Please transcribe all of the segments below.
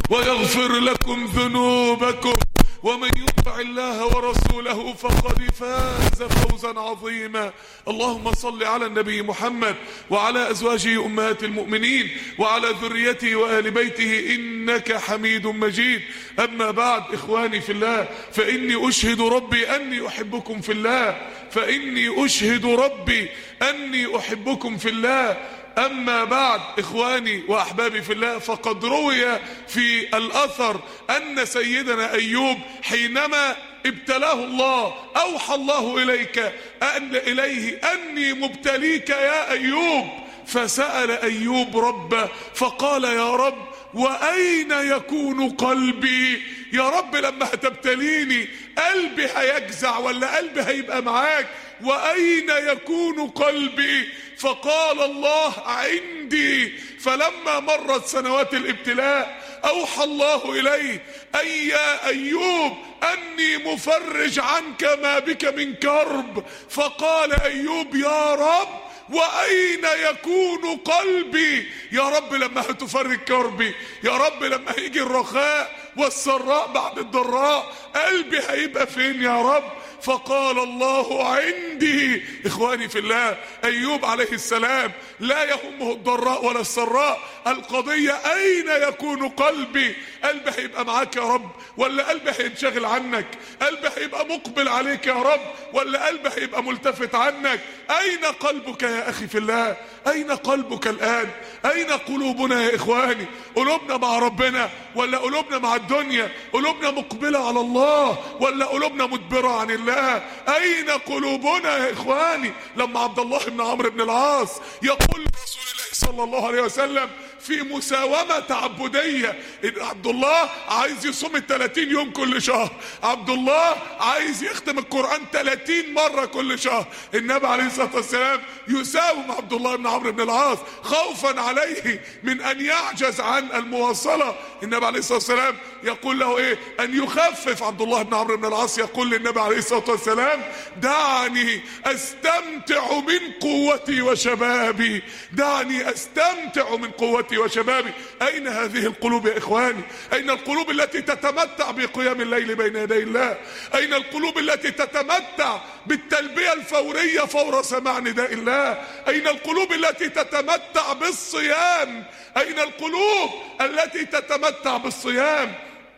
ويغفر لكم ذنوبكم، ومن يطع الله ورسوله فقد فاز فوزا عظيما. اللهم صل على النبي محمد وعلى أزواجه أمهات المؤمنين وعلى ذريته وآل بيته إنك حميد مجيد. أما بعد، إخواني في الله، فإني أشهد ربي أني أحبكم في الله، فإني أشهد ربي أني أحبكم في الله. أما بعد، إخواني وأحبابي في الله، فقد روي في الأثر أن سيدنا أيوب حينما ابتلاه الله أوحى الله إليه أني مبتليك يا أيوب، فسأل أيوب ربه فقال: يا رب، وأين يكون قلبي؟ يا رب لما هتبتليني قلبي هيجزع ولا قلبي هيبقى معاك؟ وأين يكون قلبي؟ فقال الله: عندي. فلما مرت سنوات الابتلاء أوحى الله إليه: أي يا أيوب أني مفرج عنك ما بك من كرب. فقال أيوب: يا رب، وأين يكون قلبي؟ يا رب لما هتفرج كربي، يا رب لما هيجي الرخاء والسراء بعد الضراء، قلبي هيبقى فين يا رب؟ فقال الله: عندي. إخواني في الله، أيوب عليه السلام لا يهمه الضراء ولا السراء، القضية أين يكون قلبي؟ قلبي هيبقى معاك يا رب ولا قلبي هينشغل عنك؟ قلبي هيبقى مقبل عليك يا رب ولا قلبي هيبقى ملتفت عنك؟ أين قلبك يا أخي في الله؟ أين قلبك الآن؟ أين قلوبنا يا إخواني؟ قلوبنا مع ربنا ولا قلوبنا مع الدنيا؟ قلوبنا مقبلة على الله ولا قلوبنا مدبرة عن الله؟ أين قلوبنا يا إخواني؟ لما عبد الله بن عمرو بن العاص يقول لرسول الله صلى الله عليه وسلم في مساومة تعبدية، عبد الله عايز يصوم 30 يوم كل شهر، عبد الله عايز يختم القرآن 30 مرة كل شهر، النبي عليه الصلاة والسلام يساوم عبد الله بن عمرو بن العاص خوفا عليه من أن يعجز عن المواصلة. النبي عليه الصلاة والسلام يقول له إيه؟ أن يخفف. عبد الله بن عمرو بن العاص يقول للنبي عليه الصلاة والسلام: دعني أستمتع من قوتي وشبابي، دعني أستمتع من قوتي وشبابي. أين هذه القلوب يا إخواني؟ أين القلوب التي تتمتع بقيام الليل بين يدي الله؟ أين القلوب التي تتمتع بالتلبية الفورية فور سماع نداء الله؟ أين القلوب التي تتمتع بالصيام؟ أين القلوب التي تتمتع بالصيام؟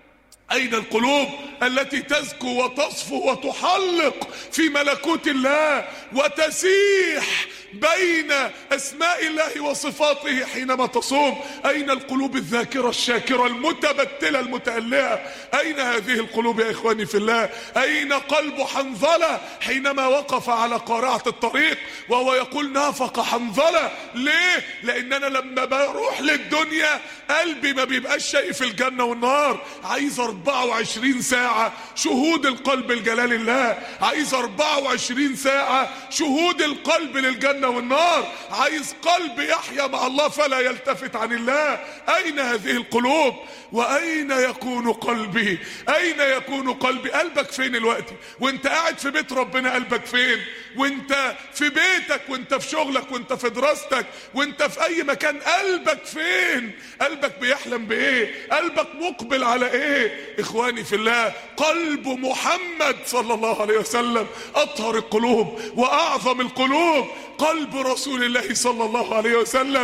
أين القلوب التي تزكو وتصفو وتحلق في ملكوت الله وتسيح بين أسماء الله وصفاته حينما تصوم؟ أين القلوب الذاكرة الشاكرة المتبتلة المتألهة؟ أين هذه القلوب يا إخواني في الله؟ أين قلب حنظلة حينما وقف على قارعة الطريق وهو يقول: نافق حنظلة؟ ليه؟ لأن أنا لما بروح للدنيا قلبي ما بيبقاش شايف الجنة والنار. عايز 24 ساعة شهود القلب لجلال الله، عايز 24 ساعة شهود القلب للجنة والنار، عايز قلب يحيا مع الله فلا يلتفت عن الله. أين هذه القلوب؟ وأين يكون قلبي؟ أين يكون قلبي؟ قلبك فين الوقت؟ وانت قاعد في بيت ربنا قلبك فين؟ وانت في بيتك وانت في شغلك وانت في دراستك وانت في أي مكان قلبك فين؟ قلبك بيحلم بإيه؟ قلبك مقبل على إيه؟ إخواني في الله، قلب محمد صلى الله عليه وسلم أطهر القلوب وأعظم القلوب، قلب رسول الله صلى الله عليه وسلم.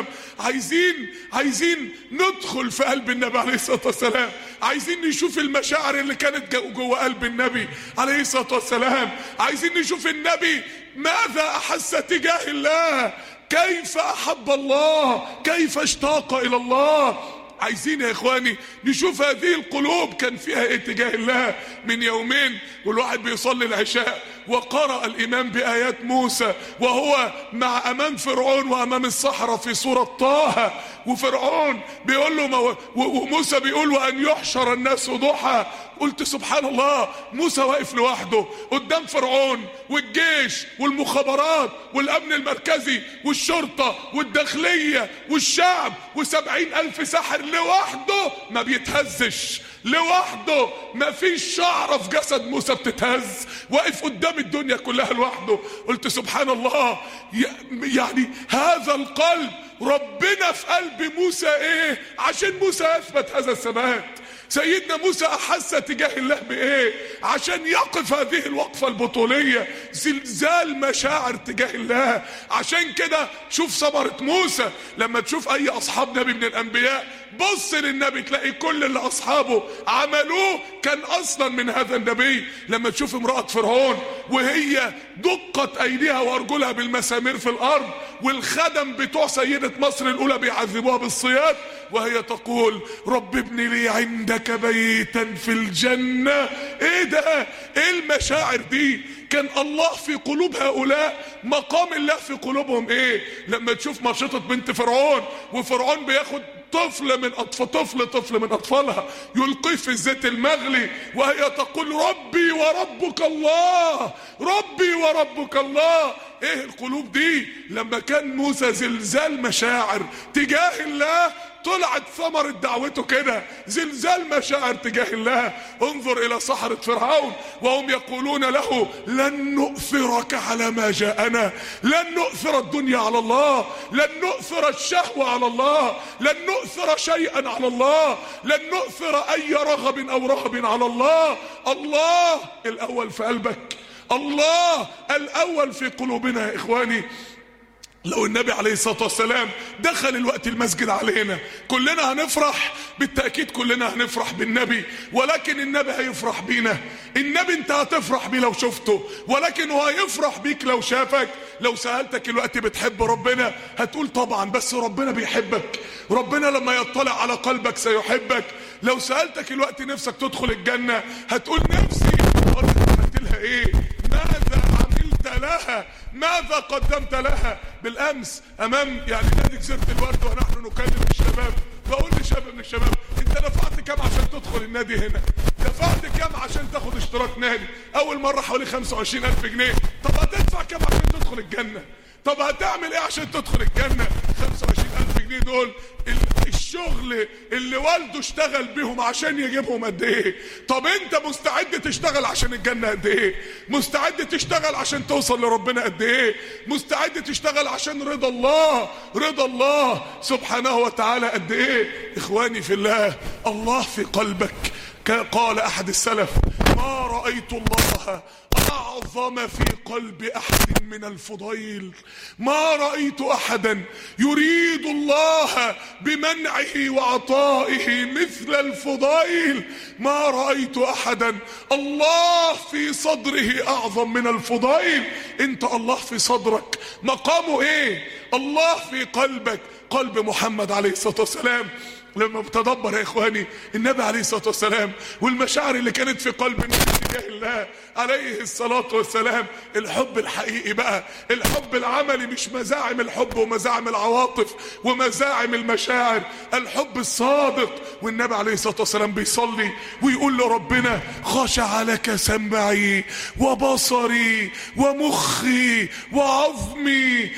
عايزين ندخل في قلب النبي عليه الصلاة والسلام، عايزين نشوف المشاعر اللي كانت جوه قلب النبي عليه الصلاة والسلام، عايزين نشوف النبي ماذا أحس تجاه الله، كيف أحب الله، كيف اشتاق إلى الله. عايزين يا إخواني نشوف هذه القلوب كان فيها ايه تجاه الله. من يومين والواحد بيصلي العشاء وقرأ الإمام بآيات موسى وهو أمام فرعون وأمام الصحراء في سورة طه، وفرعون بيقول له وموسى بيقول: وأن يحشر الناس ضحى. قلت سبحان الله، موسى واقف لوحده قدام فرعون والجيش والمخابرات والأمن المركزي والشرطة والداخلية والشعب و70,000 ساحر، لوحده ما بيتهزش، لوحده ما فيش شعرة في جسد موسى بتتهز، واقف قدام الدنيا كلها لوحده. قلت سبحان الله، يعني هذا القلب ربنا في قلب موسى ايه عشان موسى يثبت هذا الثبات؟ سيدنا موسى احس تجاه الله بايه عشان يقف هذه الوقفة البطولية؟ زلزال مشاعر تجاه الله. عشان كده شوف ثمرة موسى. لما تشوف اي اصحاب نبي من الانبياء، بص للنبي تلاقي كل اللي اصحابه عملوه كان اصلا من هذا النبي. لما تشوف امرأة فرعون وهي دقت ايديها وارجلها بالمسامير في الارض، والخدم بتوع سيدة مصر الاولى بيعذبوها بالصياد، وهي تقول رب ابن لي عندك بيتا في الجنة. ايه ده؟ ايه المشاعر دي؟ كان الله في قلوب هؤلاء، مقام الله في قلوبهم ايه؟ لما تشوف مرشطة بنت فرعون وفرعون بياخد طفل من اطفالها يلقيه في الزيت المغلي، وهي تقول ربي وربك الله، ربي وربك الله. ايه القلوب دي؟ لما كان موسى زلزال مشاعر تجاه الله، طلعت ثمرة دعوته كده، زلزال مشاعر تجاه الله. انظر الى سحرة فرعون وهم يقولون له لن نؤثرك على ما جاءنا، لن نؤثر الدنيا على الله، لن نؤثر الشهوة على الله، لن نؤثر شيئا على الله، لن نؤثر اي رغب او رهب على الله. الله الاول في قلبك، الله الاول في قلوبنا يا اخواني. لو النبي عليه الصلاة والسلام دخل الوقت المسجد علينا كلنا هنفرح، بالتأكيد كلنا هنفرح بالنبي، ولكن النبي هيفرح بينا. النبي انت هتفرح بيه لو شفته، ولكن هو هيفرح بيك لو شافك. لو سألتك الوقت بتحب ربنا هتقول طبعا، بس ربنا بيحبك، ربنا لما يطلع على قلبك سيحبك. لو سألتك الوقت نفسك تدخل الجنة هتقول نفسي. عملت لها ايه؟ ماذا عملت لها؟ ماذا قدمت لها؟ بالامس امام نادي جزيرة الورد ونحن نكلم الشباب، بقول لشاب من الشباب انت دفعت كام عشان تدخل النادي هنا؟ دفعت كام عشان تاخد اشتراك نادي؟ اول مرة حوالي 25,000 جنيه. طب هتدفع كام عشان تدخل الجنة؟ طب هتعمل ايه عشان تدخل الجنة؟ 25,000 جنيه دول الشغل اللي والده اشتغل بيهم عشان يجيبهم قد ايه؟ طب انت مستعد تشتغل عشان الجنة قد ايه؟ مستعد تشتغل عشان توصل لربنا قد ايه؟ مستعد تشتغل عشان رضا الله، رضا الله سبحانه وتعالى قد ايه؟ اخواني في الله، الله في قلبك. قال احد السلف ما رأيت الله أعظم في قلب أحد من الفضيل، ما رأيت أحدا يريد الله بمنعه وعطائه مثل الفضيل، ما رأيت أحدا الله في صدره أعظم من الفضيل. انت الله في صدرك مقامه ايه؟ الله في قلبك. قلب محمد عليه الصلاة والسلام لما بتدبر يا اخواني النبي عليه الصلاة والسلام والمشاعر اللي كانت في قلب النبي تجاه الله عليه الصلاة والسلام، الحب الحقيقي بقى، الحب العملي، مش مزاعم الحب ومزاعم العواطف ومزاعم المشاعر، الحب الصادق. والنبي عليه الصلاة والسلام بيصلي ويقول لربنا خشع لك سمعي وبصري ومخي وعظمي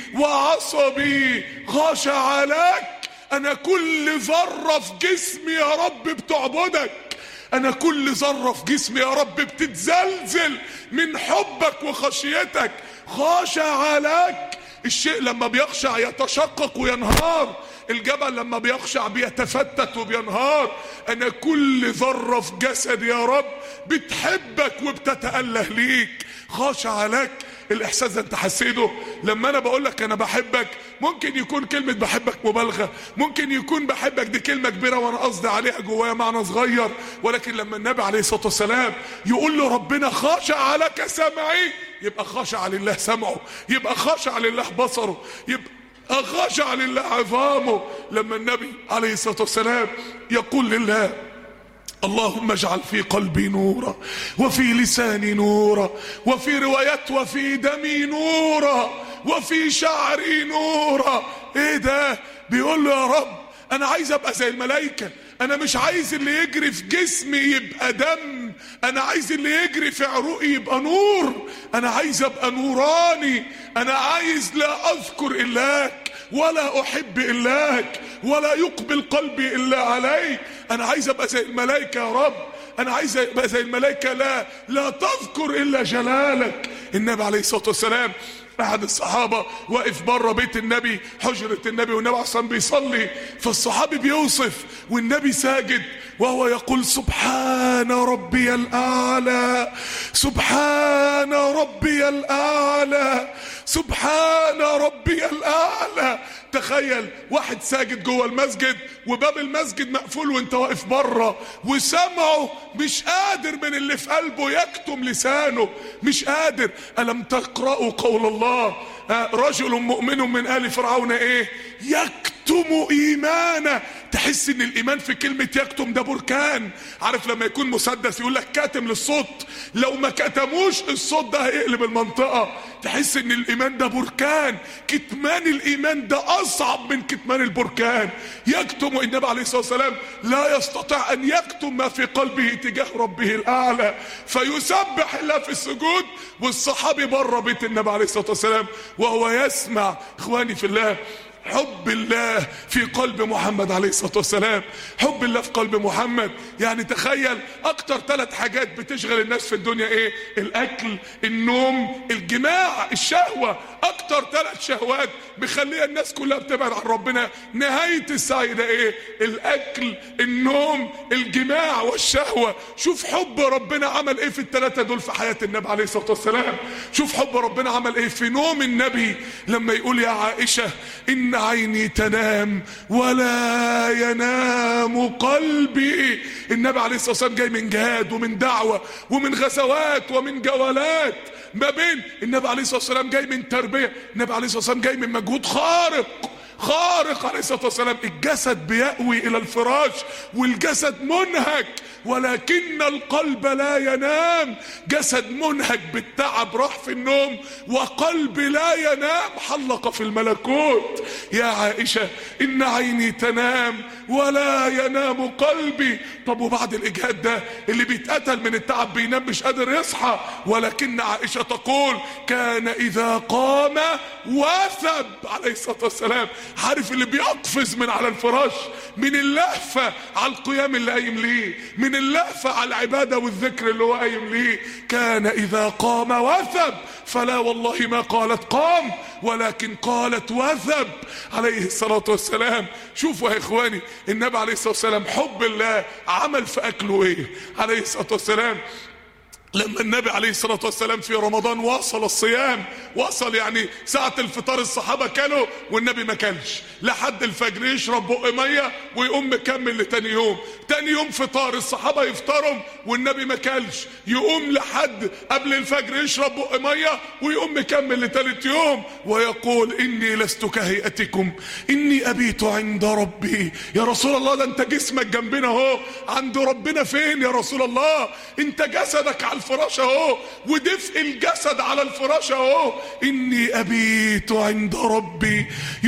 وعصبي، خشع لك. انا كل ذرة في جسمي يا رب بتعبدك، انا كل ذرة في جسمي يا رب بتتزلزل من حبك وخشيتك، خاشع لك. الشيء لما بيخشع يتشقق وينهار، الجبل لما بيخشع بيتفتت وبينهار. انا كل ذرة في جسدي يا رب بتحبك وبتتأله ليك، خاشع لك. الاحساس ده انت حسيته؟ لما انا بقول لك انا بحبك ممكن يكون كلمة بحبك مبالغة، ممكن يكون بحبك دي كلمة كبيرة وانا قصدي عليها جوايا معنى صغير، ولكن لما النبي عليه الصلاة والسلام يقول له ربنا خاشع لك سمعي، يبقى خاشع لله سمعه، يبقى خاشع لله بصره، يبقى خاشع لله عظامه. لما النبي عليه الصلاة والسلام يقول لله اللهم اجعل في قلبي نورا وفي لساني نورا وفي روايات وفي دمي نورا وفي شعري نورا. ايه ده؟ بيقول له يا رب انا عايز ابقى زي الملائكة، انا مش عايز اللي يجري في جسمي يبقى دم، انا عايز اللي يجري في عروقي يبقى نور، انا عايز ابقى نوراني، انا عايز لا اذكر الاك ولا احب الاك ولا يقبل قلبي الا عليك، انا عايز ابقى زي الملائكة يا رب، انا عايز ابقى زي الملائكة لا تذكر الا جلالك. النبي عليه الصلاة والسلام احد الصحابة واقف بره بيت النبي، حجرة النبي، والنبي عليه الصلاة والسلام بيصلي، فالصحابي بيوصف والنبي ساجد وهو يقول سبحان ربي الأعلى، سبحان ربي الأعلى، سبحان ربي الأعلى. تخيل واحد ساجد جوه المسجد وباب المسجد مقفول وانت واقف بره، وسمعه مش قادر من اللي في قلبه يكتم لسانه، مش قادر. ألم تقرأوا قول الله رجل مؤمن من آل فرعون ايه يكتم إيمانه. تحس ان الايمان في كلمة يكتم ده بركان. عارف لما يكون مسدس يقول لك كاتم للصوت، لو ما كتموش الصوت ده هيقلب المنطقة. تحس ان الايمان ده بركان، كتمان الايمان ده اصعب من كتمان البركان. يكتم، النبي عليه الصلاة والسلام لا يستطيع ان يكتم ما في قلبه تجاه ربه الاعلى، فيسبح الله في السجود والصحابي بره بيت النبي عليه الصلاة والسلام وهو يسمع. اخواني في الله، حب الله في قلب محمد عليه الصلاة والسلام، حب الله في قلب محمد. يعني تخيل اكتر 3 حاجات بتشغل الناس في الدنيا ايه؟ الاكل، النوم، الجماع، الشهوة. اكتر 3 شهوات بيخليها الناس كلها بتبعد عن ربنا. نهاية السعي ده ايه؟ الاكل، النوم، الجماع والشهوة. شوف حب ربنا عمل ايه في ال3 دول في حياة النبي عليه الصلاة والسلام. شوف حب ربنا عمل ايه في نوم النبي لما يقول يا عائشة إن عيني تنام ولا ينام قلبي. النبي عليه الصلاة والسلام جاي من جهاد ومن دعوة ومن غزوات ومن جولات ما بين. النبي عليه الصلاة والسلام جاي من تربية، النبي عليه الصلاة والسلام جاي من مجهود خارق عليه الصلاة والسلام. الجسد بيأوي إلى الفراش والجسد منهك، ولكن القلب لا ينام. جسد منهك بالتعب راح في النوم، وقلب لا ينام حلق في الملكوت. يا عائشة إن عيني تنام ولا ينام قلبي. طب وبعد الإجهاد ده اللي بيتقتل من التعب بينام مش قادر يصحى، ولكن عائشة تقول كان إذا قام وثب عليه الصلاة والسلام. عارف اللي بيقفز من على الفراش من اللهفة على القيام اللي قايم ليه، من اللهفة على العبادة والذكر اللي هو قايم ليه. كان إذا قام وثب، فلا والله ما قالت قام ولكن قالت وثب عليه الصلاة والسلام. شوفوا يا إخواني النبي عليه الصلاة والسلام حب الله عمل في أكله إيه عليه الصلاة والسلام. لما النبي عليه الصلاة والسلام في رمضان واصل الصيام، واصل يعني ساعة الفطار الصحابة كانوا والنبي ما كانش لحد الفجر، يشرب بق مية ويقوم مكمل لتاني يوم. تاني يوم فطار الصحابة يفطروا والنبي ما كانش، يقوم لحد قبل الفجر يشرب بق مية ويقوم مكمل لتالت يوم، ويقول إني لست كهيئتكم إني أبيت عند ربي. يا رسول الله ده انت جسمك جنبنا اهو، عند ربنا فين يا رسول الله؟ انت جسدك على الفراش اهو، ودفء الجسد على الفراش اهو. اني ابيت عند ربي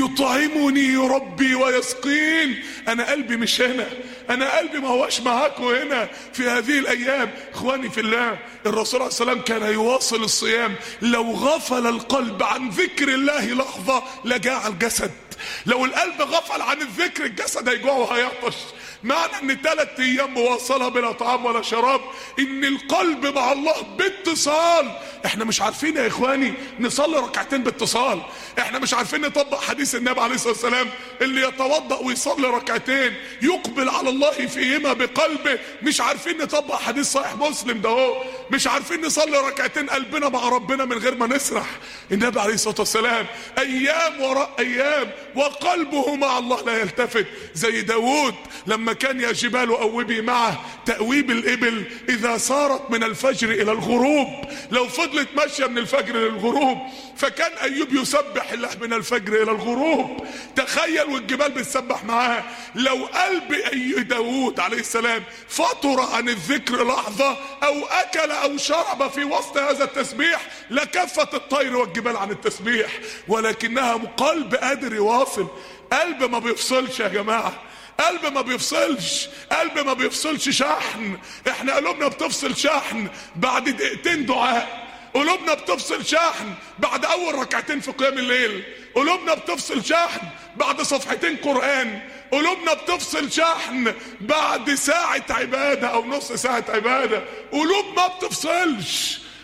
يطعمني ربي ويسقين. انا قلبي مش هنا، انا قلبي ما هوش معاكم هنا في هذه الايام. اخواني في الله، الرسول عليه الصلاة والسلام كان يواصل الصيام. لو غفل القلب عن ذكر الله لحظة لجاع الجسد. لو القلب غفل عن الذكر الجسد هيجوع وهيعطش. معنى ان 3 ايام مواصلة بلا طعام ولا شراب ان القلب مع الله باتصال. احنا مش عارفين يا اخواني نصلي ركعتين باتصال، احنا مش عارفين نطبق حديث النبي عليه الصلاة والسلام اللي يتوضأ ويصلي ركعتين يقبل على الله فيهما بقلبه. مش عارفين نطبق حديث صحيح مسلم ده هو، مش عارفين نصلي ركعتين قلبنا مع ربنا من غير ما نسرح. النبي عليه الصلاة والسلام ايام وراء ايام وقلبه مع الله لا يلتفت. زي داود لما كان يا جبال أوبي معه تأويب الإبل إذا صارت من الفجر إلى الغروب، لو فضلت ماشية من الفجر للغروب، فكان أيوب يسبح الله من الفجر إلى الغروب. تخيل والجبال بتسبح معاه. لو قلب داود عليه السلام فطر عن الذكر لحظة أو أكل أو شرب في وسط هذا التسبيح لكفت الطير والجبال عن التسبيح، ولكنها قلب قادر يواصل. قلب ما بيفصلش يا جماعة، قلب ما بيفصلش، قلب ما بيفصلش شحن. احنا قلوبنا بتفصل شحن بعد دقيقتين دعاء، قلوبنا بتفصل شحن بعد اول ركعتين في قيام الليل، قلوبنا بتفصل شحن بعد صفحتين قرآن، قلوبنا بتفصل شحن بعد ساعة عبادة او نص ساعة عبادة. قلوب ما بتفصلش،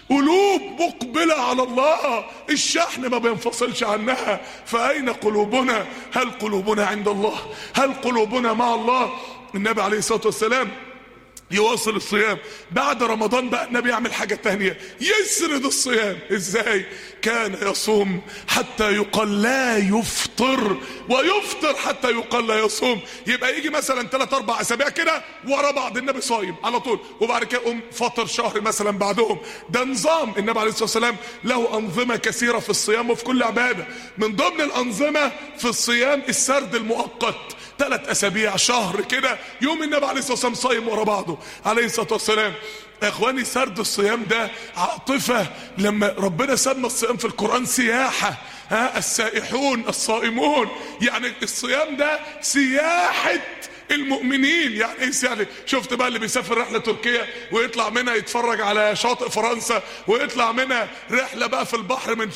قلوب مقبلة على الله، الشحن ما بينفصلش عنها. فأين قلوبنا؟ هل قلوبنا عند الله؟ هل قلوبنا مع الله؟ النبي عليه الصلاة والسلام يواصل الصيام بعد رمضان. بقى النبي يعمل حاجة تانية، يسرد الصيام. ازاي؟ كان يصوم حتى يقال لا يفطر، ويفطر حتى يقال لا يصوم. يبقى يجي مثلا 3-4 اسابيع كده ورا بعض النبي صايم على طول، وبعد كده يقوم فطر شهر مثلا بعدهم. ده نظام النبي عليه الصلاة والسلام. له أنظمة كثيرة في الصيام وفي كل عبادة. من ضمن الأنظمة في الصيام السرد المؤقت، 3 أسابيع شهر كده يوم النبي عليه الصلاة والسلام صايم ورا بعضه عليه الصلاة والسلام. يا اخواني سرد الصيام ده عاطفة. لما ربنا سمى الصيام في القرآن سياحة، السائحون الصائمون، يعني الصيام ده سياحة المؤمنين. يعني ايه يعني؟ شفت بقى اللي بيسافر رحلة تركيا ويطلع منها يتفرج على شاطئ فرنسا، ويطلع منها رحلة بقى في البحر من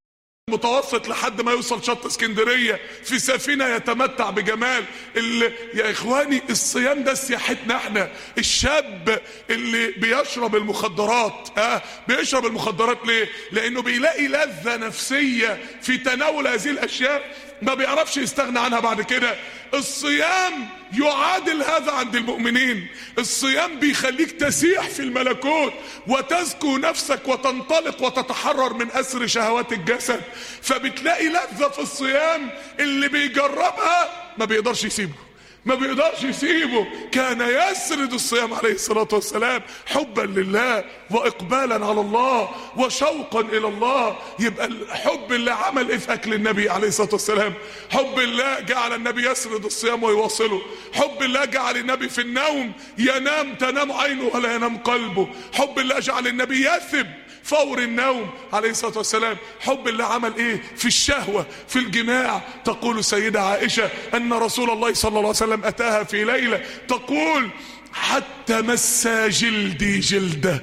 متوسط لحد ما يوصل شط اسكندرية في سفينة يتمتع بجمال يا اخواني الصيام ده سياحتنا احنا. الشاب اللي بيشرب المخدرات، بيشرب المخدرات ليه؟ لانه بيلاقي لذة نفسية في تناول هذه الاشياء ما بيعرفش يستغنى عنها بعد كده. الصيام يعادل هذا عند المؤمنين. الصيام بيخليك تسيح في الملكوت وتزكو نفسك وتنطلق وتتحرر من أسر شهوات الجسد. فبتلاقي لذة في الصيام اللي بيجربها ما بيقدرش يسيبه، ما بيقدرش يسيبه. كان يسرد الصيام عليه الصلاة والسلام حبا لله وإقبالا على الله وشوقا إلى الله. يبقى الحب اللي عمل إيه في أكل النبي عليه الصلاة والسلام؟ حب الله جعل النبي يسرد الصيام ويواصله. حب الله جعل النبي في النوم ينام تنام عينه ولا ينام قلبه. حب الله جعل النبي يثب فور النوم عليه الصلاة والسلام. حب الله عمل ايه في الشهوة في الجماع؟ تقول سيدة عائشة ان رسول الله صلى الله عليه وسلم اتاها في ليلة تقول حتى مس جلدي جلده،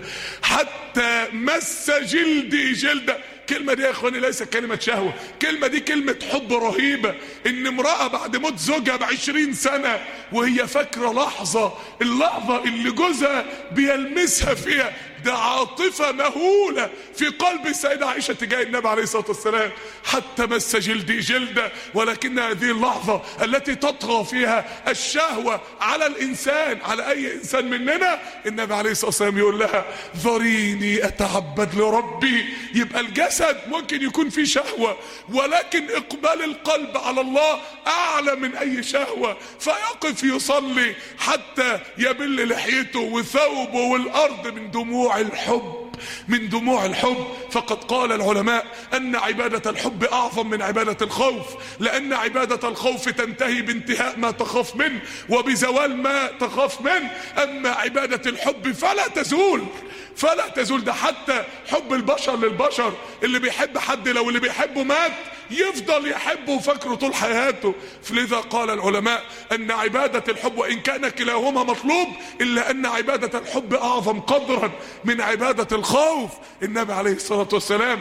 حتى مس جلدي جلده. كلمة دي يا اخواني ليست كلمة شهوة، كلمة دي كلمة حب رهيبة. ان امرأة بعد موت زوجها ب20 سنة وهي فاكرة اللحظة اللي جوزها بيلمسها فيها، ده عاطفة مهولة في قلب السيدة عائشة تجاه النبي عليه الصلاة والسلام. حتى مس جلدي جلدة، ولكن هذه اللحظة التي تطغى فيها الشهوة على الإنسان، على أي إنسان مننا، النبي عليه الصلاة والسلام يقول لها ذريني أتعبد لربي. يبقى الجسد ممكن يكون فيه شهوة، ولكن إقبال القلب على الله أعلى من أي شهوة. فيقف يصلي حتى يبل لحيته وثوبه والأرض من دموع الحب، من دموع الحب. فقد قال العلماء أن عبادة الحب أعظم من عبادة الخوف، لأن عبادة الخوف تنتهي بانتهاء ما تخاف منه وبزوال ما تخاف منه. أما عبادة الحب فلا تزول، فلا تزول. ده حتى حب البشر للبشر، اللي بيحب حد لو اللي بيحبه مات يفضل يحبه وفكره طول حياته. فلذا قال العلماء أن عبادة الحب وإن كان كلاهما مطلوب، إلا أن عبادة الحب أعظم قدرا من عبادة الخوف. النبي عليه الصلاة والسلام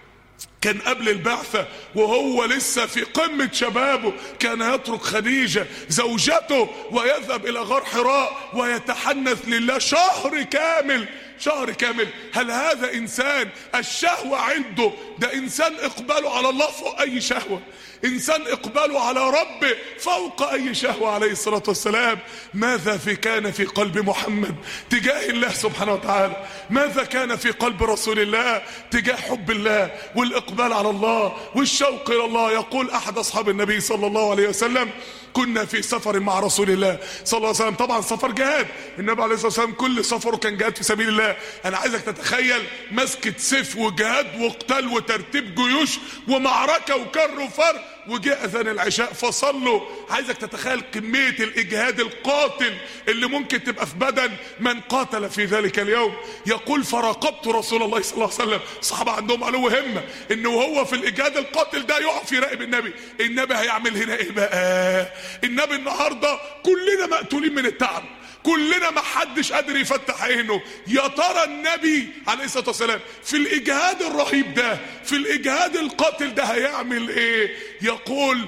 كان قبل البعثة وهو لسه في قمة شبابه كان يترك خديجة زوجته ويذهب إلى غار حراء ويتحنث لله شهر كامل، شهر كامل. هل هذا إنسان الشهوة عنده ده إنسان إقباله على الله فوق أي شهوة، إنسان إقباله على ربه فوق أي شهوة عليه الصلاة والسلام. ماذا كان في قلب محمد تجاه الله سبحانه وتعالى؟ ماذا كان في قلب رسول الله تجاه حب الله والإقبال على الله والشوق إلى الله؟ يقول أحد أصحاب النبي صلى الله عليه وسلم كنا في سفر مع رسول الله صلى الله عليه وسلم. طبعا سفر جهاد، النبي عليه الصلاة والسلام كل سفره كان جهاد في سبيل الله. أنا عايزك تتخيل مسكة سيف وجهاد وقتال وترتيب جيوش ومعركة وكر وفر، وجاء أذان العشاء فصلوا. عايزك تتخيل كمية الإجهاد القاتل اللي ممكن تبقى في بدن من قاتل في ذلك اليوم. يقول فراقبت رسول الله صلى الله عليه وسلم. الصحابة عندهم علو همة إنه هو في الإجهاد القاتل ده يقف يراقب النبي. النبي هيعمل هنا إيه بقى؟ النبي النهاردة كلنا مقتولين من التعب، كلنا ما حدش قادر يفتح عينه. يا ترى النبي عليه الصلاة والسلام في الإجهاد الرهيب ده، في الإجهاد القاتل ده هيعمل ايه؟ يقول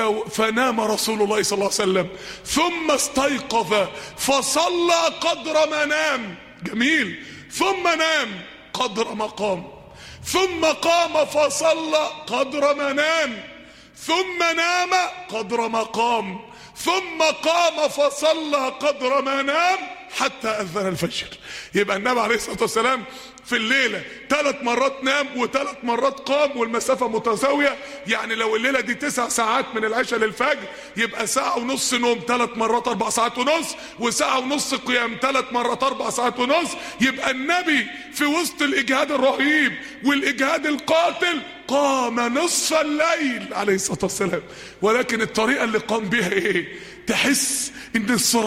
فنام رسول الله صلى الله عليه وسلم ثم استيقظ فصلى قدر ما نام. جميل. ثم نام قدر ما قام، ثم قام فصلى قدر ما نام، ثم نام قدر ما قام، ثم قام فصلى قدر ما نام حتى أذن الفجر. يبقى النبي عليه الصلاة والسلام في الليلة 3 مرات نام و3 مرات قام، والمسافة متساوية. يعني لو الليلة دي 9 ساعات من العشاء للفجر، يبقى 1.5 ساعة نوم 3 مرات 4 ساعات ونص، و1.5 ساعة قيام 3 مرات 4 ساعات ونص. يبقى النبي في وسط الإجهاد الرهيب والإجهاد القاتل قام نصف الليل عليه الصلاة والسلام. ولكن الطريقة اللي قام بها ايه؟ تحس ان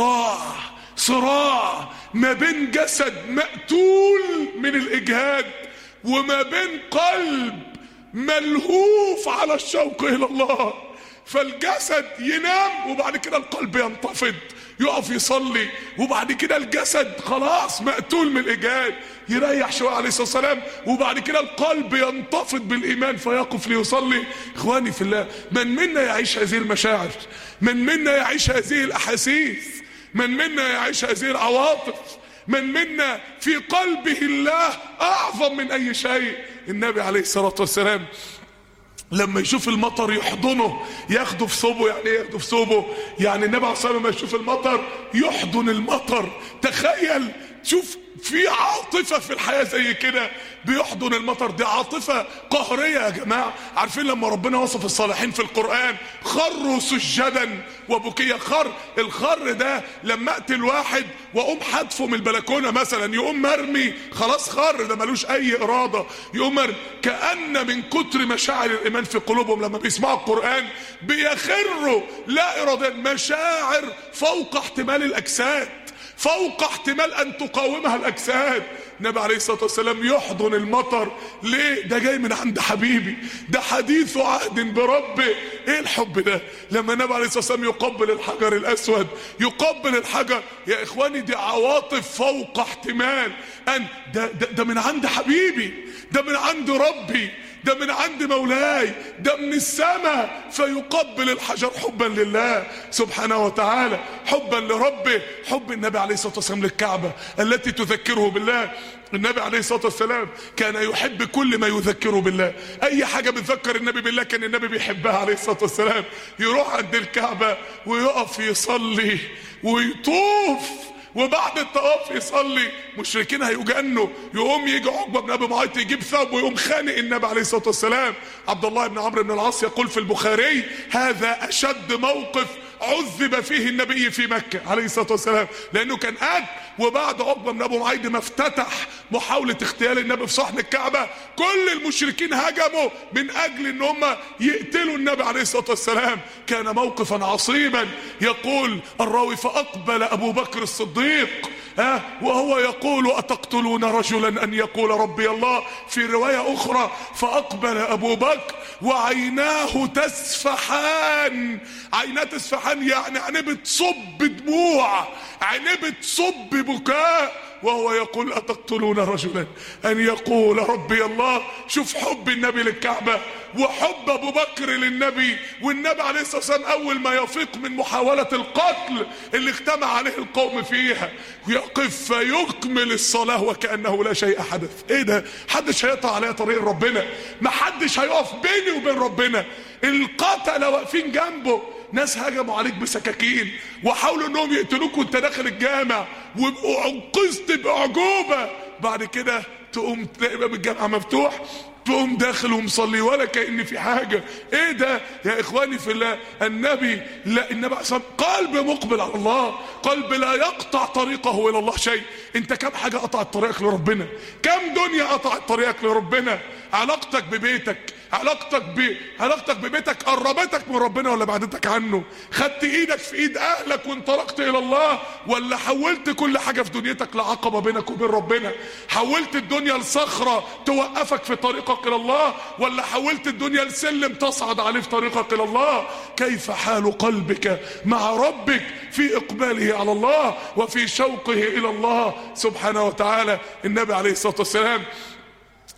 صراع ما بين جسد مقتول من الإجهاد وما بين قلب ملهوف على الشوق إلى الله. فالجسد ينام وبعد كده القلب ينتفض يقف يصلي، وبعد كده الجسد خلاص مقتول من الإجهاد يريح شوية عليه الصلاة والسلام، وبعد كده القلب ينتفض بالإيمان فيقف ليصلي. إخواني في الله، من منا يعيش هذه المشاعر؟ من منا يعيش هذه الأحاسيس؟ من منا يعيش هذه العواطف؟ من منا في قلبه الله أعظم من أي شيء؟ النبي عليه الصلاة والسلام لما يشوف المطر يحضنه، ياخده في صوبه. يعني ايه ياخده في صوبه؟ يعني النبي عليه الصلاة والسلام لما يشوف المطر يحضن المطر. تخيل، شوف في عاطفة في الحياة زي كده بيحضن المطر. دي عاطفة قهرية يا جماعة. عارفين لما ربنا وصف الصالحين في القرآن خروا سجدا وبكيا؟ الخر ده لما اقتل واحد واقوم حدفه من البلكونة مثلا، يقوم مرمي خلاص، خر ده ملوش اي ارادة، يقوم مرمي. كأن من كتر مشاعر الايمان في قلوبهم لما بيسمعوا القرآن بيخروا لا اراديا، مشاعر فوق احتمال الاجساد، فوق احتمال ان تقاومها الاجساد. النبي عليه الصلاة والسلام يحضن المطر. ليه؟ ده جاي من عند حبيبي، ده حديث عهد بربه. ايه الحب ده؟ لما النبي عليه الصلاة والسلام يقبل الحجر الاسود، يقبل الحجر، يا اخواني دي عواطف فوق احتمال ان ده من عند حبيبي، ده من عند ربي، ده من عند مولاي، ده من السماء. فيقبل الحجر حبا لله سبحانه وتعالى، حبا لربه. حب النبي عليه الصلاة والسلام للكعبة التي تذكره بالله. النبي عليه الصلاة والسلام كان يحب كل ما يذكره بالله. اي حاجة بتذكر النبي بالله كان النبي بيحبها عليه الصلاة والسلام. يروح عند الكعبة ويقف يصلي ويطوف، وبعد الطواف يصلي. مشركين هيجنوا، يقوم يجي عقبة بن ابي معيط يجيب ثوب ويقوم خانق النبي عليه الصلاة والسلام. عبد الله بن عمرو بن العاص يقول في البخاري: هذا اشد موقف عذب فيه النبي في مكة عليه الصلاة والسلام، لانه كان قاعد وبعد عقبة بن ابي معيط ما افتتح محاولة اغتيال النبي في صحن الكعبة، كل المشركين هجموا من اجل ان هم يقتلوا النبي عليه الصلاة والسلام. كان موقفا عصيبا. يقول الراوي: فاقبل ابو بكر الصديق وهو يقول: أتقتلون رجلا أن يقول ربي الله؟ في رواية أخرى: فأقبل أبو بكر وعيناه تسفحان. عيناه تسفحان يعني عينيه بتصب دموع، عينيه بتصب بكاء، وهو يقول: أتقتلون رجلا أن يقول ربي الله. شوف حب النبي للكعبة وحب أبو بكر للنبي. والنبي عليه الصلاة والسلام أول ما يفيق من محاولة القتل اللي اجتمع عليه القوم فيها يقف فيكمل الصلاة وكأنه لا شيء حدث. ايه ده؟ محدش هيقطع عليا طريق ربنا، محدش هيقف بيني وبين ربنا. القتلة واقفين جنبه، ناس هجموا عليك بسكاكين وحاولوا انهم يقتلوك وانت داخل الجامع وانقذت باعجوبة. بعد كده تقوم تلاقي باب الجامع مفتوح، تقوم داخل ومصلي ولا كأن في حاجة. ايه ده يا اخواني في الله؟ النبي عصام قلب مقبل على الله، قلب لا يقطع طريقه الى الله شيء. انت كم حاجة قطعت طريقك لربنا؟ كم دنيا قطعت طريقك لربنا؟ علاقتك ببيتك، علاقتك ببيتك قربتك من ربنا ولا بعدتك عنه؟ خدت ايدك في ايد اهلك وانطلقت الى الله، ولا حولت كل حاجة في دنيتك لعقبة بينك وبين ربنا؟ حولت الدنيا لصخرة توقفك في طريقك الى الله، ولا حولت الدنيا لسلم تصعد عليه في طريقك الى الله؟ كيف حال قلبك مع ربك في اقباله على الله وفي شوقه الى الله سبحانه وتعالى؟ النبي عليه الصلاة والسلام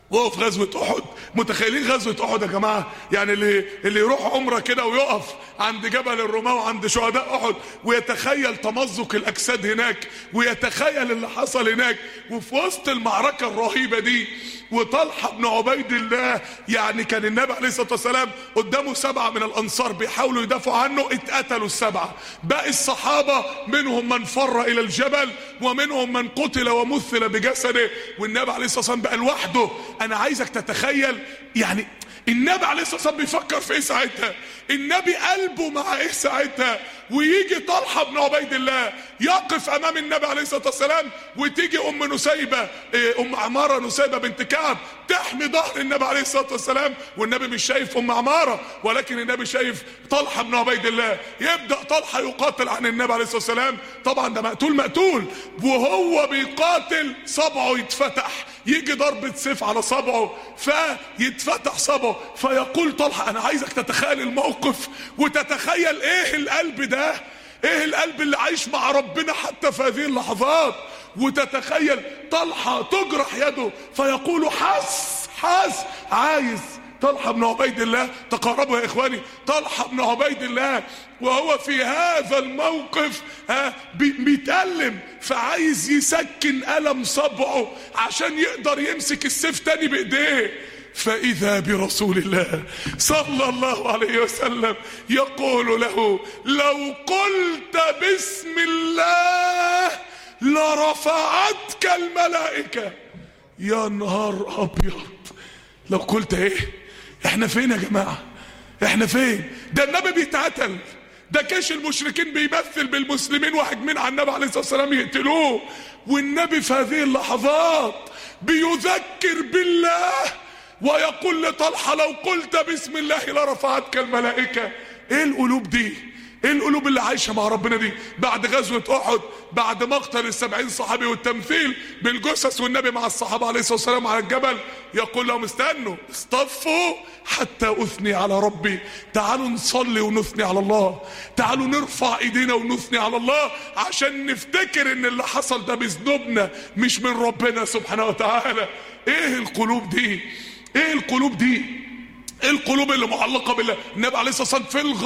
وهو في غزوة احد. متخيلين غزوة احد يا جماعة؟ يعني اللي يروح عمرة كده ويقف عند جبل الرماة وعند شهداء احد ويتخيل تمزق الاجساد هناك ويتخيل اللي حصل هناك، وفي وسط المعركة الرهيبة دي وطلحة بن عبيد الله، يعني كان النبي عليه الصلاة والسلام قدامه 7 من الانصار بيحاولوا يدافعوا عنه، اتقتلوا ال7. باقي الصحابة منهم من فر الى الجبل ومنهم من قتل ومثل بجسده، والنبي عليه الصلاة والسلام بقى لوحده. انا عايزك تتخيل يعني النبي عليه الصلاة والسلام بيفكر في ايه ساعتها، النبي قلبه مع ايه ساعتها. ويجي طلحة بن عبيد الله يقف امام النبي عليه الصلاة والسلام، وتيجي ام نسيبة ام عمارة نسيبة بنت كعب تحمي ظهر النبي عليه الصلاة والسلام، والنبي مش شايف ام عمارة ولكن النبي شايف طلحة بن عبيد الله. يبدأ طلحة يقاتل عن النبي عليه الصلاة والسلام، طبعا ده مقتول، وهو بيقاتل صبعه يتفتح، يجي ضربة سيف على صبعه فيتفتح صبعه، فيقول طلحة انا عايزك تتخيل الموقف وتتخيل ايه القلب ده، ايه القلب اللي عايش مع ربنا حتى في هذه اللحظات، وتتخيل طلحة تجرح يده فيقول حس عايز طلحة بن عبيد الله. تقاربوا يا اخواني، طلحة بن عبيد الله وهو في هذا الموقف بيتألم، فعايز يسكن ألم صبعه عشان يقدر يمسك السيف تاني بايديه، فإذا برسول الله صلى الله عليه وسلم يقول له لو قلت بسم الله لرفعتك الملائكة. يا نهار أبيض، لو قلت ايه؟ احنا فين يا جماعة؟ احنا فين؟ ده النبي بيتقتل، ده كيش المشركين بيمثل بالمسلمين وهاجمين على النبي عليه الصلاة والسلام يقتلوه، والنبي في هذه اللحظات بيذكر بالله ويقول لطلحة لو قلت بسم الله لرفعتك الملائكة. ايه القلوب دي؟ ايه القلوب اللي عايشة مع ربنا دي؟ بعد غزوة احد، بعد مقتل ال70 صحابي والتمثيل بالجثث والنبي مع الصحابة عليه الصلاة والسلام على الجبل، يقول لهم استنوا اصطفوا حتى اثني على ربي، تعالوا نصلي ونثني على الله، تعالوا نرفع ايدينا ونثني على الله عشان نفتكر ان اللي حصل ده بذنوبنا مش من ربنا سبحانه وتعالى. ايه القلوب دي؟ ايه القلوب دي؟ ايه القلوب اللي معلقة بالله؟ النبي عليه الصلاة والسلام في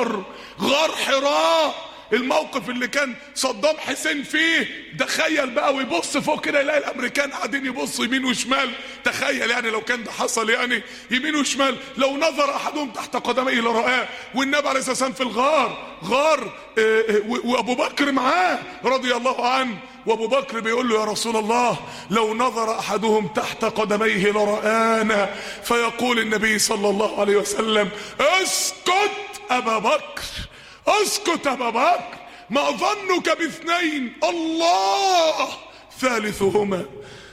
غار حراء، الموقف اللي كان صدام حسين فيه، تخيل بقى ويبص فوق كده يلاقي الامريكان قاعدين يبصوا يمين وشمال، تخيل يعني لو كان ده حصل يعني يمين وشمال، لو نظر احدهم تحت قدميه لرآه، والنبي عليه الصلاة والسلام في الغار وابو بكر معاه رضي الله عنه، وابو بكر بيقول له يا رسول الله لو نظر احدهم تحت قدميه لرآنا، فيقول النبي صلى الله عليه وسلم اسكت ابا بكر، اسكت ابا بكر، ما ظنك باثنين الله ثالثهما،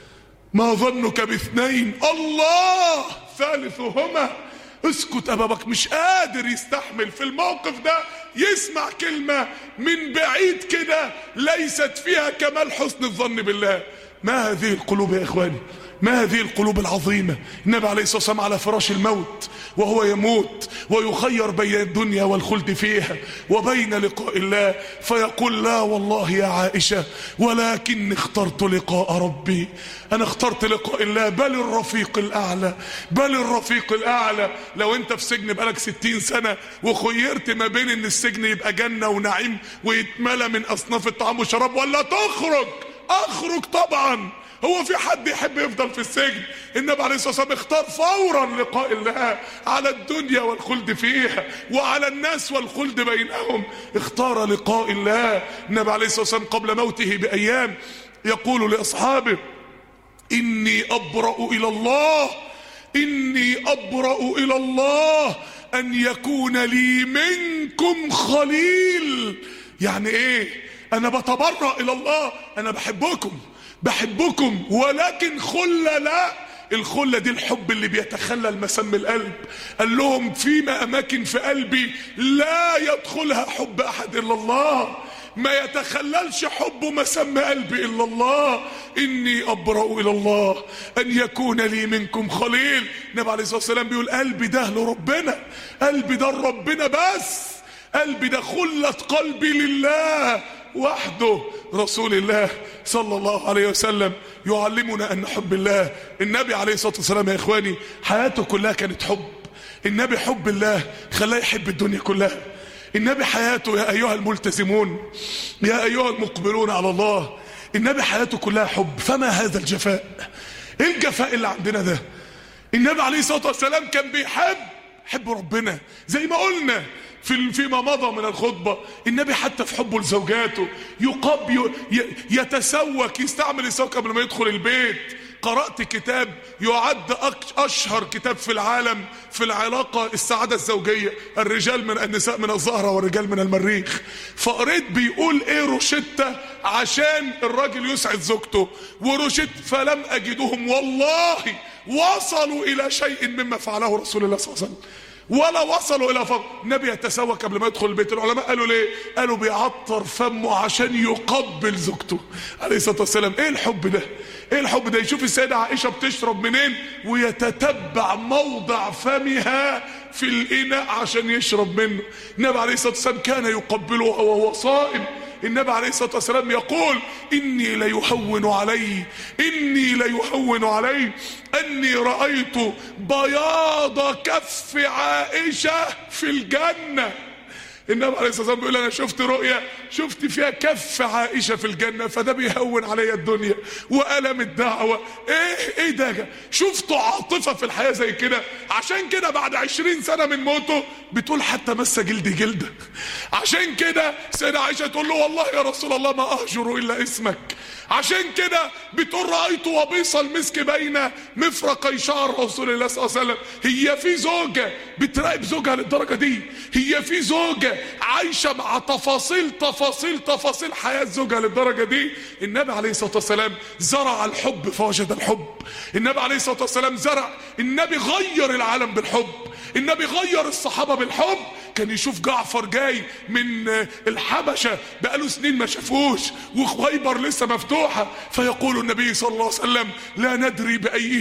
ما ظنك باثنين الله ثالثهما. اسكت ابا بكر، مش قادر يستحمل في الموقف ده يسمع كلمة من بعيد كده ليست فيها كمال حسن الظن بالله. ما هذه القلوب يا اخواني؟ ما هذه القلوب العظيمة؟ النبي عليه الصلاة والسلام على فراش الموت وهو يموت ويخير بين الدنيا والخلد فيها وبين لقاء الله، فيقول لا والله يا عائشة ولكن اخترت لقاء ربي، انا اخترت لقاء الله، بل الرفيق الاعلى، بل الرفيق الاعلى. لو انت في سجن بقالك 60 سنة وخيرت ما بين ان السجن يبقى جنة ونعيم ويتملى من اصناف الطعام والشراب ولا تخرج، اخرج طبعا. هو في حد يحب يفضل في السجن؟ النبي عليه الصلاة والسلام اختار فورا لقاء الله على الدنيا والخلد فيها وعلى الناس والخلد بينهم، اختار لقاء الله. النبي عليه الصلاة والسلام قبل موته بأيام يقول لأصحابه إني أبرأ إلى الله، إني أبرأ إلى الله أن يكون لي منكم خليل. يعني إيه؟ أنا بتبرأ إلى الله، أنا بحبكم ولكن خلة لا. الخلة دي الحب اللي بيتخلل مسام القلب. قال لهم فيما أماكن في قلبي لا يدخلها حب أحد إلا الله، ما يتخللش حب مسام قلبي إلا الله. إني أبرأ إلى الله أن يكون لي منكم خليل. النبي عليه الصلاة والسلام بيقول قلبي ده لربنا، قلبي ده لربنا بس، قلبي ده خلة قلبي لله وحده رسول الله صلى الله عليه وسلم يعلمنا أن نحب الله. النبي عليه الصلاة والسلام يا إخواني حياته كلها كانت حب. النبي حب الله خلاه يحب الدنيا كلها. النبي حياته يا أيها الملتزمون يا أيها المقبلون على الله، النبي حياته كلها حب. فما هذا الجفاء؟ ايه الجفاء اللي عندنا ده؟ النبي عليه الصلاة والسلام كان بيحب ربنا زي ما قلنا فيما مضى من الخطبة. النبي حتى في حبه لزوجاته يتسوك، يستعمل السوك قبل ما يدخل البيت. قرأت كتاب يعد أشهر كتاب في العالم في العلاقة السعادة الزوجية، الرجال من النساء من الزهرة والرجال من المريخ. فقريت بيقول ايه روشتة عشان الراجل يسعد زوجته، وروشت فلم أجدهم والله وصلوا إلى شيء مما فعله رسول الله صلى الله عليه وسلم، ولا وصلوا الى فضل. النبي يتسوق قبل ما يدخل البيت. العلماء قالوا ليه؟ قالوا بيعطر فمه عشان يقبل زوجته عليه الصلاه والسلام. ايه الحب ده؟ ايه الحب ده؟ يشوف السيده عائشه بتشرب منين ويتتبع موضع فمها في الاناء عشان يشرب منه. النبي عليه الصلاه والسلام كان يقبله وهو صائم. النبي عليه الصلاة والسلام يقول إني ليهون علي أني رأيت بياض كف عائشة في الجنة. النبي عليه الصلاة والسلام بيقول أنا شفت رؤية شفت فيها كف عائشة في الجنة، فده بيهون علي الدنيا وألم الدعوة. ايه ده؟ شفتوا عاطفة في الحياة زي كده؟ عشان كده بعد 20 سنة من موته بتقول حتى مس جلدي جلدك. عشان كده سيدة عائشة تقول له والله يا رسول الله ما أهجر إلا اسمك. عشان كده بتقول رأيت وبيص المسك بين مفرقي شعر رسول الله صلى الله عليه وسلم. هي في زوجة بتراقب زوجها للدرجة دي؟ هي في زوجة عايشة مع تفاصيل حياة زوجها للدرجة دي؟ النبي عليه الصلاة والسلام زرع الحب فوجد الحب. النبي عليه الصلاة والسلام النبي غير العالم بالحب. النبي غير الصحابة بالحب. كان يشوف جعفر جاي من الحبشة بقاله سنين ما شافوش وخيبر لسه مفتوحة، فيقول النبي صلى الله عليه وسلم لا ندري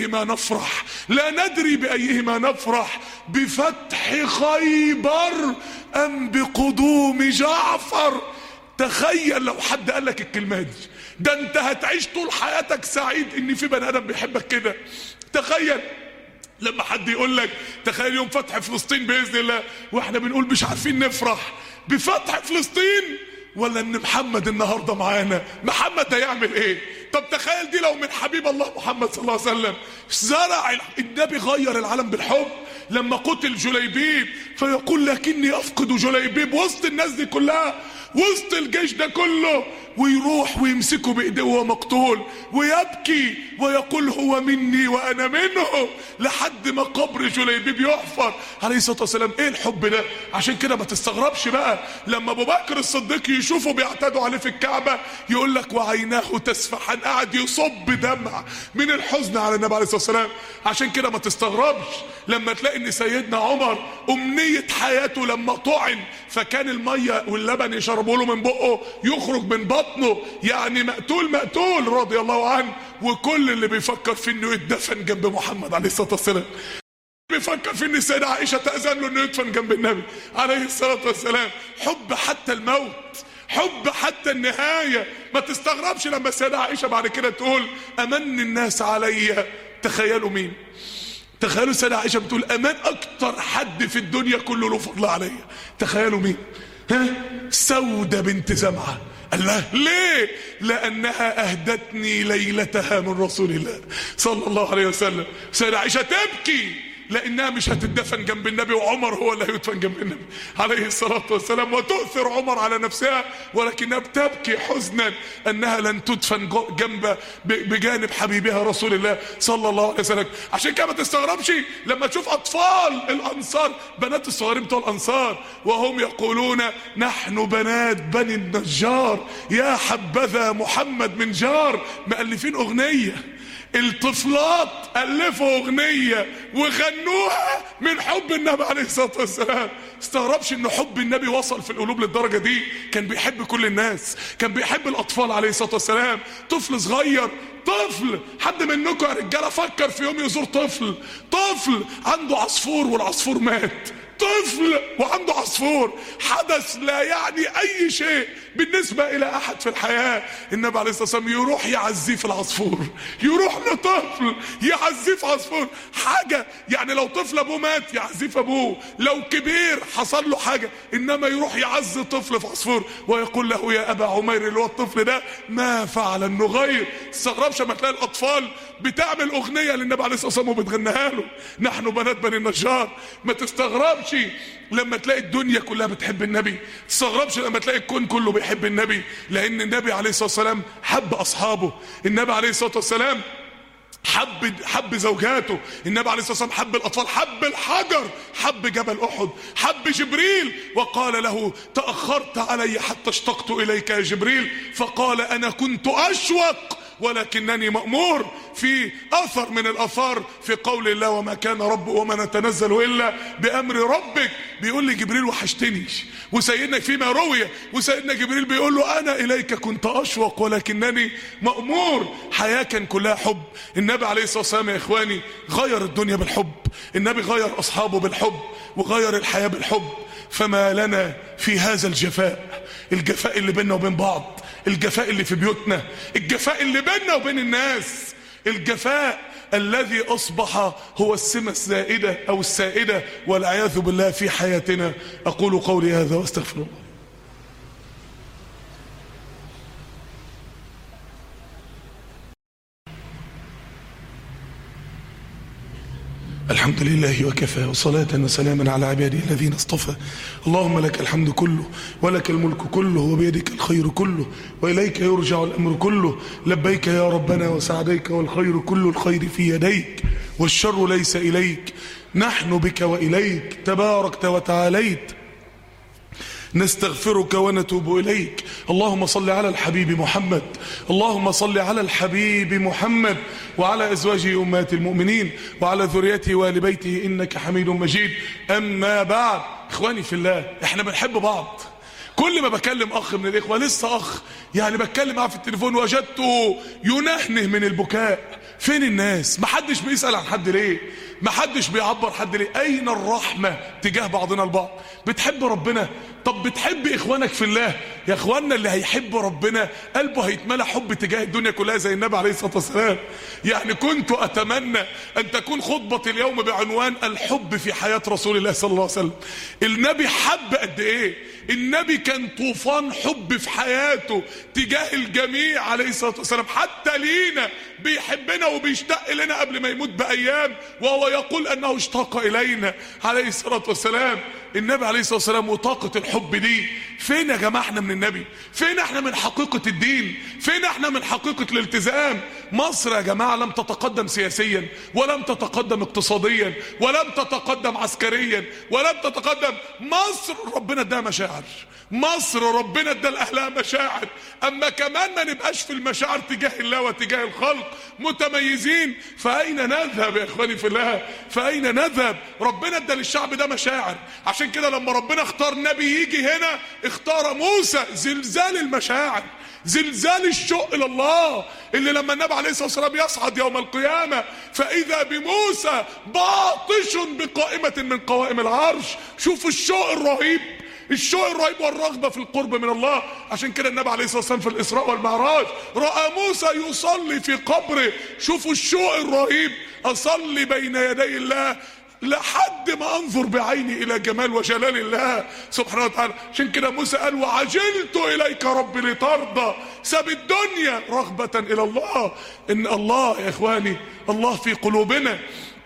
بأيهما نفرح بفتح خيبر أم بقدوم جعفر. تخيل لو حد قال لك الكلمة دي، ده انت هتعيش طول حياتك سعيد ان في بني ادم بيحبك كده. تخيل لما حد يقول لك تخيل يوم فتح فلسطين بإذن الله واحنا بنقول مش عارفين نفرح بفتح فلسطين ولا ان محمد النهارده معانا. محمد هيعمل ايه؟ طب تخيل دي لو من حبيب الله محمد صلى الله عليه وسلم. زرع النبي غير العالم بالحب. لما قتل جليبيب فيقول لكني افقد جليبيب وسط الناس دي كلها، وسط الجيش ده كله، ويروح ويمسكه بايديه وهو مقتول ويبكي ويقول هو مني وانا منه لحد ما قبر جليبيب يحفر عليه الصلاه والسلام. ايه الحب ده؟ عشان كده ما تستغربش بقى لما ابو بكر الصديق يشوفوا بيعتدوا عليه في الكعبه يقول لك وعيناه تسفحان، قاعد يصب دمع من الحزن على النبي عليه الصلاه والسلام. عشان كده ما تستغربش لما تلاقي ان سيدنا عمر امنيه حياته لما طعن فكان الميه واللبن يشربوا له من بقه يخرج من بطنه، يعني مقتول رضي الله عنه. وكل اللي بيفكر في انه يدفن جنب محمد عليه الصلاه والسلام، بيفكر في ان السيده عائشه تأذن له انه يدفن جنب النبي عليه الصلاه والسلام. حب حتى الموت، حب حتى النهايه. ما تستغربش لما السيده عائشه بعد كده تقول امن الناس عليا. تخيلوا مين؟ تخيلوا السيده عائشه بتقول امان اكتر حد في الدنيا كله له فضل عليا. تخيلوا مين؟ سودة بنت زمعة. الله ليه؟ لأنها أهدتني ليلتها من رسول الله صلى الله عليه وسلم. سيدة عائشة تبكي لأنها مش هتدفن جنب النبي وعمر هو اللي هيدفن جنب النبي عليه الصلاة والسلام، وتؤثر عمر على نفسها ولكنها بتبكي حزنا أنها لن تدفن بجانب حبيبها رسول الله صلى الله عليه وسلم. عشان كده ما تستغربش لما تشوف أطفال الأنصار، بنات الصغيرين بتوع الأنصار، وهم يقولون نحن بنات بني النجار يا حبذا محمد من جار. مؤلفين أغنية، الطفلات ألفوا أغنية وغنوها من حب النبي عليه الصلاة والسلام. استغربش ان حب النبي وصل في القلوب للدرجة دي. كان بيحب كل الناس، كان بيحب الأطفال عليه الصلاة والسلام. طفل صغير، طفل، حد منكم يا رجالة فكر في يوم يزور طفل عنده عصفور والعصفور مات؟ طفل وعنده عصفور، حدث لا يعني اي شيء بالنسبة الى احد في الحياة، النبي عليه الصلاة والسلام يروح يعزيه في العصفور، يروح لطفل يعزيه في عصفور. حاجة يعني لو طفل ابوه مات يعزيه في ابوه، لو كبير حصل له حاجة، انما يروح يعزي طفل في عصفور ويقول له يا ابا عمير، اللي هو الطفل ده، ما فعل النغير. تستغربش لما تلاقي الاطفال بتعمل اغنية للنبي عليه الصلاة والسلام وبتغنيها له، نحن بنات بني النجار. ما تستغربش لما تلاقي الدنيا كلها بتحب النبي، ما تستغربش لما تلاقي الكون كله بيحب النبي، لان النبي عليه الصلاة والسلام حب اصحابه، النبي عليه الصلاة والسلام حب زوجاته، النبي عليه الصلاة والسلام حب الأطفال، حب الحجر، حب جبل أحد، حب جبريل، وقال له تأخرت علي حتى اشتقت إليك يا جبريل، فقال أنا كنت أشوق ولكنني مأمور. في أثر من الأثار في قول الله وما كان رب وما نتنزل إلا بأمر ربك، بيقول لي جبريل وحشتني، وسيدنا فيما روي وسيدنا جبريل بيقول له أنا إليك كنت أشوق ولكنني مأمور. حياة كان كلها حب. النبي عليه الصلاة والسلام يا إخواني غير الدنيا بالحب، النبي غير أصحابه بالحب وغير الحياة بالحب. فما لنا في هذا الجفاء اللي بيننا وبين بعض، الجفاء اللي في بيوتنا، الجفاء اللي بيننا وبين الناس، الجفاء الذي أصبح هو السمة الزائدة أو السائدة والعياذ بالله في حياتنا. أقول قولي هذا واستغفر الله. الحمد لله وكفى، وصلاة وسلاما على عباده الذين اصطفى. اللهم لك الحمد كله ولك الملك كله وبيدك الخير كله وإليك يرجع الأمر كله. لبيك يا ربنا وسعديك، والخير كل الخير في يديك والشر ليس إليك، نحن بك وإليك تباركت وتعاليت، نستغفرك ونتوب إليك. اللهم صل على الحبيب محمد، اللهم صل على الحبيب محمد وعلى أزواجه أمهات المؤمنين وعلى ذريته وآل بيته إنك حميد مجيد. أما بعد، إخواني في الله، إحنا بنحب بعض. كل ما بكلم أخ من الإخوة، لسه أخ يعني بتكلم معاه في التليفون وجدته ينهنه من البكاء. فين الناس؟ محدش بيسأل عن حد ليه؟ محدش بيعبر حد ليه؟ أين الرحمة تجاه بعضنا البعض؟ بتحب ربنا؟ طب بتحب إخوانك في الله؟ يا إخواننا اللي هيحب ربنا قلبه هيتملى حب تجاه الدنيا كلها زي النبي عليه الصلاة والسلام. يعني كنت أتمنى أن تكون خطبة اليوم بعنوان الحب في حياة رسول الله صلى الله عليه وسلم. النبي حب قد إيه؟ النبي كان طوفان حب في حياته تجاه الجميع عليه الصلاة والسلام، حتى لينا بيحبنا وبيشتاق لنا قبل ما يموت بأيام، وهو يقول أنه اشتاق إلينا عليه الصلاة والسلام. النبي عليه الصلاة والسلام وطاقة الحب دي فين يا جماعة؟ احنا من النبي؟ فين احنا من حقيقة الدين؟ فين احنا من حقيقة الالتزام؟ مصر يا جماعة لم تتقدم سياسيا، ولم تتقدم اقتصاديا، ولم تتقدم عسكريا، ولم تتقدم. مصر ربنا اداها مشاعر، مصر ربنا ادى لأهلها مشاعر، اما كمان ما نبقاش في المشاعر تجاه الله وتجاه الخلق متميزين، فأين نذهب يا اخواني في الله؟ فأين نذهب؟ ربنا ادى للشعب ده مشاعر. عشان كده لما ربنا اختار نبي يجي هنا اختار موسى، زلزال المشاعر، زلزال الشوق الى الله، اللي لما النبي عليه الصلاه والسلام يصعد يوم القيامه فاذا بموسى باطش بقائمه من قوائم العرش. شوفوا الشوق الرهيب، الشوق الرهيب والرغبه في القرب من الله. عشان كده النبي عليه الصلاه والسلام في الاسراء والمعراج راى موسى يصلي في قبره. شوفوا الشوق الرهيب، اصلي بين يدي الله لحد ما انظر بعيني الى جمال وجلال الله سبحانه وتعالى. عشان كده موسى قال وعجلت اليك ربي لترضى، ساب الدنيا رغبة الى الله. ان الله يا اخواني الله في قلوبنا.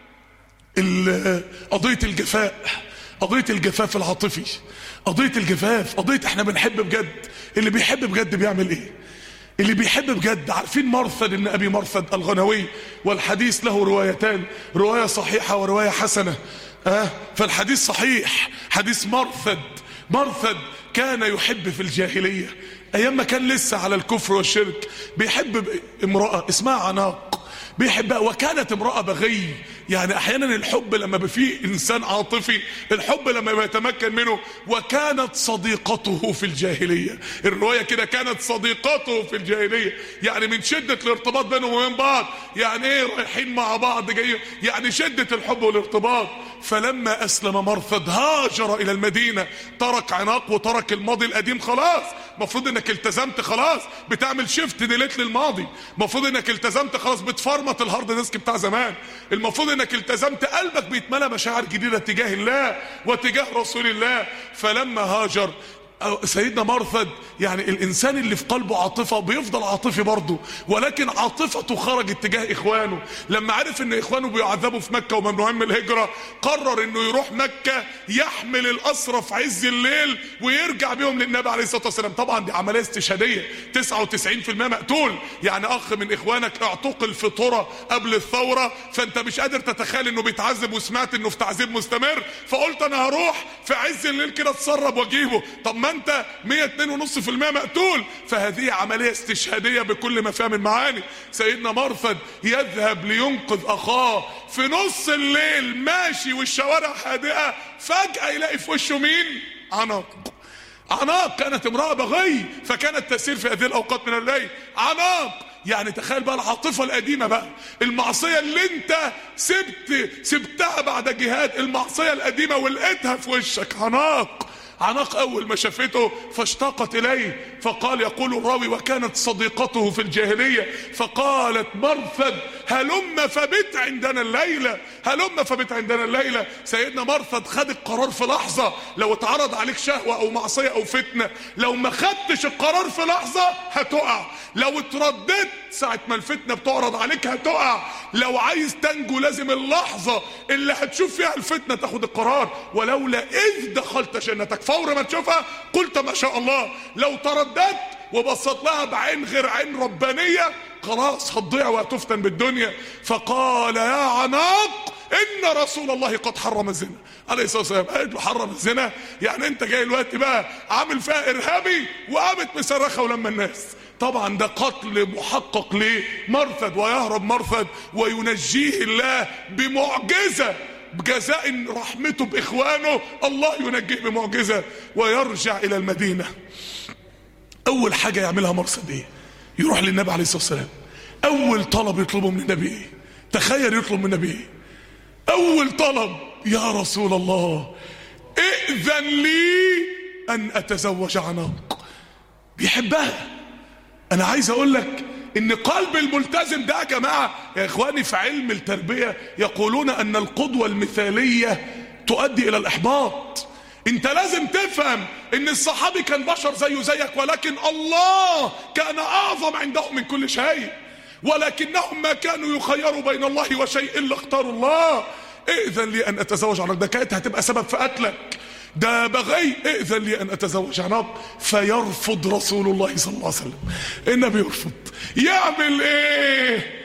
قضية الجفاء، قضية الجفاف العاطفي، قضية الجفاف، قضية احنا بنحب بجد. اللي بيحب بجد بيعمل ايه؟ اللي بيحب بجد، عارفين مرثد ابن ابي مرثد الغنوي، والحديث له روايتان، رواية صحيحة ورواية حسنة. فالحديث صحيح، حديث مرثد كان يحب في الجاهلية ايام ما كان لسه على الكفر والشرك، بيحب امرأة اسمها عناق، بيحبها، وكانت امرأة بغي يعني احيانا الحب لما فيه انسان عاطفي، الحب لما بيتمكن منه. وكانت صديقته في الجاهلية، الرواية كده كانت صديقته في الجاهلية، يعني من شدة الارتباط بينهم وبين بعض. يعني ايه رايحين مع بعض جايين، يعني شدة الحب والارتباط. فلما اسلم مرثد هاجر الى المدينة، ترك عناق وترك الماضي القديم. خلاص مفروض انك التزمت، خلاص بتعمل شيفت ديليت للماضي، مفروض انك التزمت خلاص بتفرمط الهارد ديسك بتاع زمان، المفروض انك التزمت قلبك بيتملى مشاعر جديدة تجاه الله وتجاه رسول الله. فلما هاجر سيدنا مرثد، يعني الانسان اللي في قلبه عاطفة بيفضل عاطفي برضه، ولكن عاطفته خرجت تجاه اخوانه. لما عرف ان اخوانه بيعذبوا في مكة وممنوعين من الهجرة، قرر انه يروح مكة يحمل الاسرى في عز الليل ويرجع بيهم للنبي عليه الصلاة والسلام. طبعا دي عملية استشهادية، 99% مقتول. يعني اخ من اخوانك اعتقل في طرة قبل الثورة، فانت مش قادر تتخيل انه بيتعذب، وسمعت انه في تعذيب مستمر، فقلت انا هروح في عز الليل كده اتسرب واجيبه. طب ما انت 102.5% مقتول. فهذه عملية استشهادية بكل ما فيها من معاني. سيدنا مرثد يذهب لينقذ اخاه في نص الليل ماشي والشوارع هادئة، فجأة يلاقي في وشه مين؟ عناق كانت امرأة بغي، فكانت تسير في هذه الاوقات من الليل. عناق، يعني تخيل بقى العاطفة القديمة بقى، المعصية اللي انت سبتها بعد جهاد، المعصية القديمة ولقيتها في وشك. عناق اول ما شافته فاشتاقت اليه، فقال يقول الراوي وكانت صديقته في الجاهلية، فقالت مرثد هلم فبت عندنا الليلة، هلم فبت عندنا الليلة. سيدنا مرثد خد القرار في لحظة. لو اتعرض عليك شهوة او معصية او فتنة، لو ما خدتش القرار في لحظة هتقع. لو اترددت ساعة ما الفتنة بتعرض عليك هتقع. لو عايز تنجو لازم اللحظة اللي هتشوف فيها الفتنة تاخد القرار. ولولا اذ دخلت جنتك، فور ما تشوفها قلت ما شاء الله. لو ترددت وبصت لها بعين غير عين ربانية خلاص هتضيع وهتفتن بالدنيا. فقال يا عناق ان رسول الله قد حرم الزنا عليه الصلاة والسلام. قالت له حرم الزنا؟ يعني انت جاي الوقت بقى عامل فيها ارهابي؟ وقامت مصرخة ولما الناس. طبعا ده قتل محقق لمرثد، ويهرب مرثد وينجيه الله بمعجزة، بجزاء رحمته باخوانه الله ينجيه بمعجزة ويرجع الى المدينة. اول حاجة يعملها مرثد ايه؟ يروح للنبي عليه الصلاة والسلام. اول طلب يطلبه من النبي ايه؟ تخيل يطلب من النبي ايه؟ اول طلب يا رسول الله ائذن لي ان اتزوج عناق. بيحبها. انا عايز اقول لك ان قلب الملتزم ده يا جماعة يا اخواني في علم التربية يقولون ان القدوة المثالية تؤدي الى الاحباط. انت لازم تفهم ان الصحابي كان بشر زيه زيك، ولكن الله كان اعظم عندهم من كل شيء، ولكنهم ما كانوا يخيروا بين الله وشيء الا اختاروا الله. ائذن لي ان اتزوج عناق، ده كانت هتبقى سبب في قتلك، ده بغي. ائذن لي ان اتزوج عناق. فيرفض رسول الله صلى الله عليه وسلم. النبي يرفض. يعمل ايه؟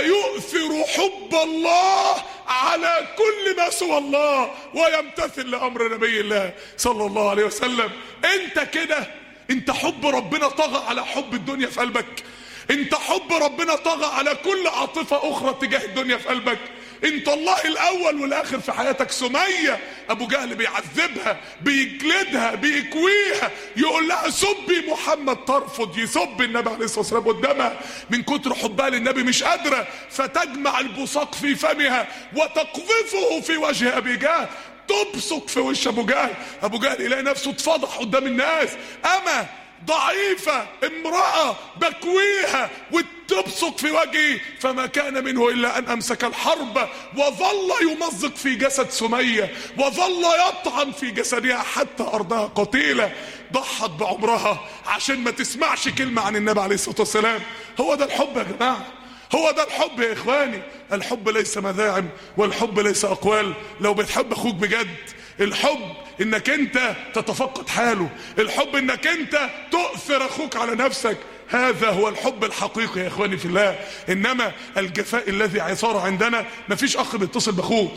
فيؤثر حب الله على كل ما سوى الله ويمتثل لامر نبي الله صلى الله عليه وسلم. انت كده، انت حب ربنا طغى على حب الدنيا في قلبك؟ انت حب ربنا طغى على كل عاطفة اخرى تجاه الدنيا في قلبك؟ انت الله الاول والاخر في حياتك. سمية ابو جهل بيعذبها، بيجلدها، بيكويها، يقول لها سبي محمد، ترفض. يسب النبي عليه الصلاة والسلام قدامها من كتر حبها للنبي مش قادرة، فتجمع البصاق في فمها وتقذفه في وجه ابي جهل. تبصق في وش ابو جهل. ابو جهل يلاقي نفسه اتفضح قدام الناس، اما ضعيفة امرأة بكويها وتبصق في وجهي، فما كان منه إلا أن أمسك الحرب وظل يمزق في جسد سمية وظل يطعن في جسدها حتى أرضها قتيلة. ضحت بعمرها عشان ما تسمعش كلمة عن النبي عليه الصلاة والسلام. هو ده الحب يا جماعة، هو ده الحب يا إخواني. الحب ليس مذاعم والحب ليس أقوال. لو بتحب أخوك بجد، الحب انك انت تتفقد حاله، الحب انك انت تؤثر اخوك على نفسك. هذا هو الحب الحقيقي يا اخواني في الله. انما الجفاء الذي صار عندنا، مفيش اخ بيتصل باخوه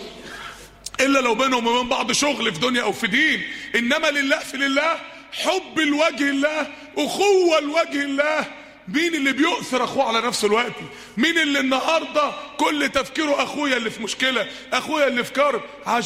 الا لو بينهم وبين بعض شغل في دنيا او في دين. انما لله في لله، حب لوجه الله، اخوة لوجه الله، مين اللي بيؤثر اخوه على نفسه الوقت؟ مين اللي النهارده كل تفكيره اخويا اللي في مشكله، اخويا اللي في كرب؟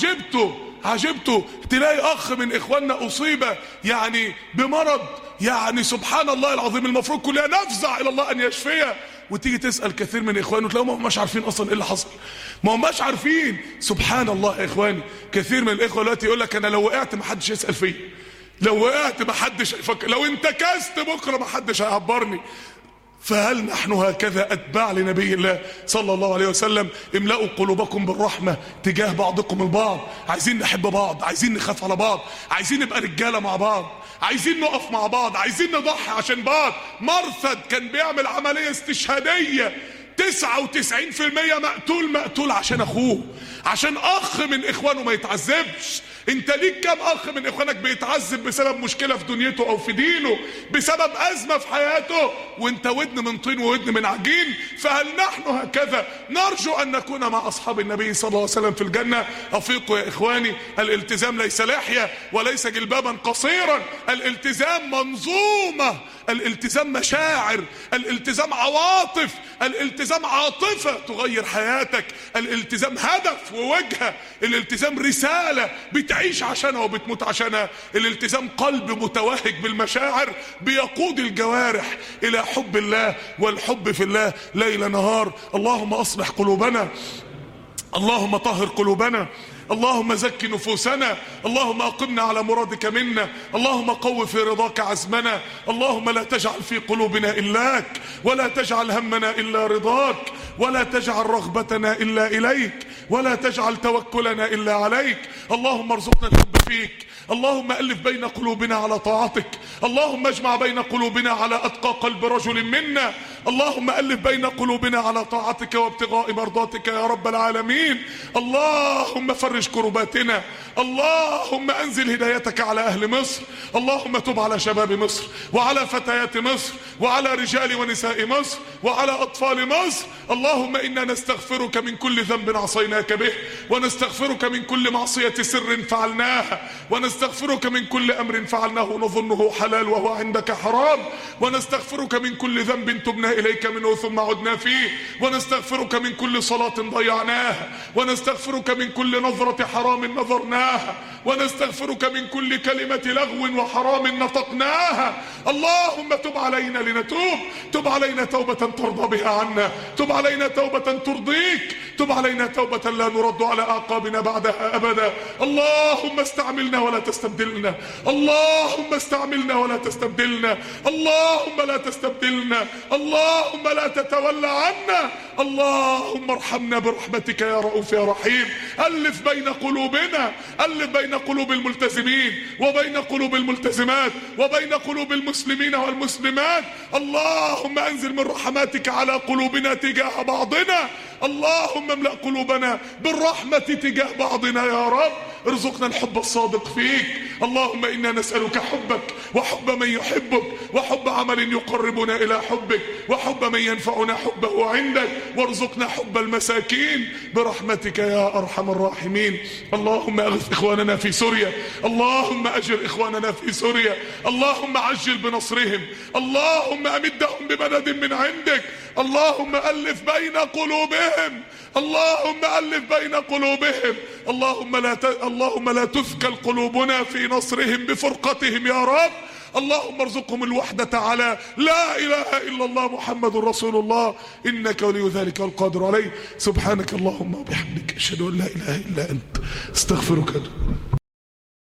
عجبته تلاقي اخ من اخواننا اصيب يعني بمرض، يعني سبحان الله العظيم المفروض كلنا نفزع الى الله ان يشفيه، وتيجي تسال كثير من اخوانه تلاقيهم ما هماش عارفين اصلا ايه اللي حصل، ما هماش عارفين. سبحان الله يا اخواني، كثير من الاخوه دلوقتي يقول لك انا لو وقعت ما حدش يسال فيا، لو وقعت ما حدش هيفكر، لو انتكست بكره ما حدش هيعبرني. فهل نحن هكذا أتباع لنبي الله صلى الله عليه وسلم؟ املأوا قلوبكم بالرحمة تجاه بعضكم البعض. عايزين نحب بعض، عايزين نخاف على بعض، عايزين نبقى رجالة مع بعض، عايزين نقف مع بعض، عايزين نضحي عشان بعض. مرثد كان بيعمل عملية استشهادية 99% مقتول عشان اخوه، عشان اخ من اخوانه ما يتعذبش. انت ليك كم اخ من اخوانك بيتعذب بسبب مشكلة في دنيته او في دينه، بسبب ازمة في حياته، وانت ودن من طين وودن من عجين؟ فهل نحن هكذا؟ نرجو ان نكون مع اصحاب النبي صلى الله عليه وسلم في الجنة. افيقوا يا اخواني، الالتزام ليس لحية وليس جلبابا قصيرا، الالتزام منظومة، الالتزام مشاعر، الالتزام عواطف، الالتزام عاطفة تغير حياتك، الالتزام هدف ووجهة، الالتزام رسالة بتعيش عشانها وبتموت عشانها، الالتزام قلب متوهج بالمشاعر بيقود الجوارح الى حب الله والحب في الله ليل نهار. اللهم اصلح قلوبنا، اللهم طهر قلوبنا، اللهم زك نفوسنا، اللهم اقمنا على مرادك منا، اللهم قو في رضاك عزمنا، اللهم لا تجعل في قلوبنا إلاك، ولا تجعل همنا إلا رضاك، ولا تجعل رغبتنا إلا إليك، ولا تجعل توكلنا إلا عليك. اللهم ارزقنا الحب فيك، اللهم ألف بين قلوبنا على طاعتك، اللهم اجمع بين قلوبنا على أتقى قلب رجل منا، اللهم ألف بين قلوبنا على طاعتك وابتغاء مرضاتك يا رب العالمين. اللهم فرج كرباتنا، اللهم أنزل هدايتك على أهل مصر، اللهم تب على شباب مصر وعلى فتيات مصر وعلى رجال ونساء مصر وعلى أطفال مصر. اللهم إنا نستغفرك من كل ذنب عصيناك به، ونستغفرك من كل معصية سر فعلناها، ونستغفرك من كل أمر فعلناه نظنه حلال وهو عندك حرام، ونستغفرك من كل ذنب تبنا إليك منه ثم عدنا فيه، ونستغفرك من كل صلاة ضيعناها، ونستغفرك من كل نظرة حرام نظرناها، ونستغفرك من كل كلمة لغو وحرام نطقناها. اللهم تب علينا لنتوب، تب علينا توبة ترضى بها عنا، تب علينا توبة ترضيك، تب علينا توبة لا نرد على أعقابنا بعدها أبدا. اللهم استعملنا ولا تستبدلنا، اللهم استعملنا ولا تستبدلنا، اللهم لا تستبدلنا، اللهم لا تتولى عنا، اللهم ارحمنا برحمتك يا رؤوف يا رحيم. ألف بين قلوبنا، ألف بين قلوب الملتزمين وبين قلوب الملتزمات وبين قلوب المسلمين والمسلمات. اللهم انزل من رحماتك على قلوبنا تجاه بعضنا، اللهم املأ قلوبنا بالرحمة تجاه بعضنا يا رب. ارزقنا الحب الصادق فيك، اللهم إنا نسألك حبك وحب من يحبك، وحب عمل يقربنا إلى حبك، وحب من ينفعنا حبه عندك، وارزقنا حب المساكين برحمتك يا أرحم الراحمين. اللهم أغث إخواننا في سوريا، اللهم أجر إخواننا في سوريا، اللهم عجل بنصرهم، اللهم أمدهم بمدد من عندك، اللهم ألف بين قلوبهم، اللهم ألف بين قلوبهم، اللهم لا تثكل قلوبنا في نصرهم بفرقتهم يا رب. اللهم ارزقهم الوحدة على لا إله إلا الله محمد رسول الله، إنك ولي ذلك والقادر عليه. سبحانك اللهم وبحمدك، أشهد أن لا إله إلا أنت، استغفرك.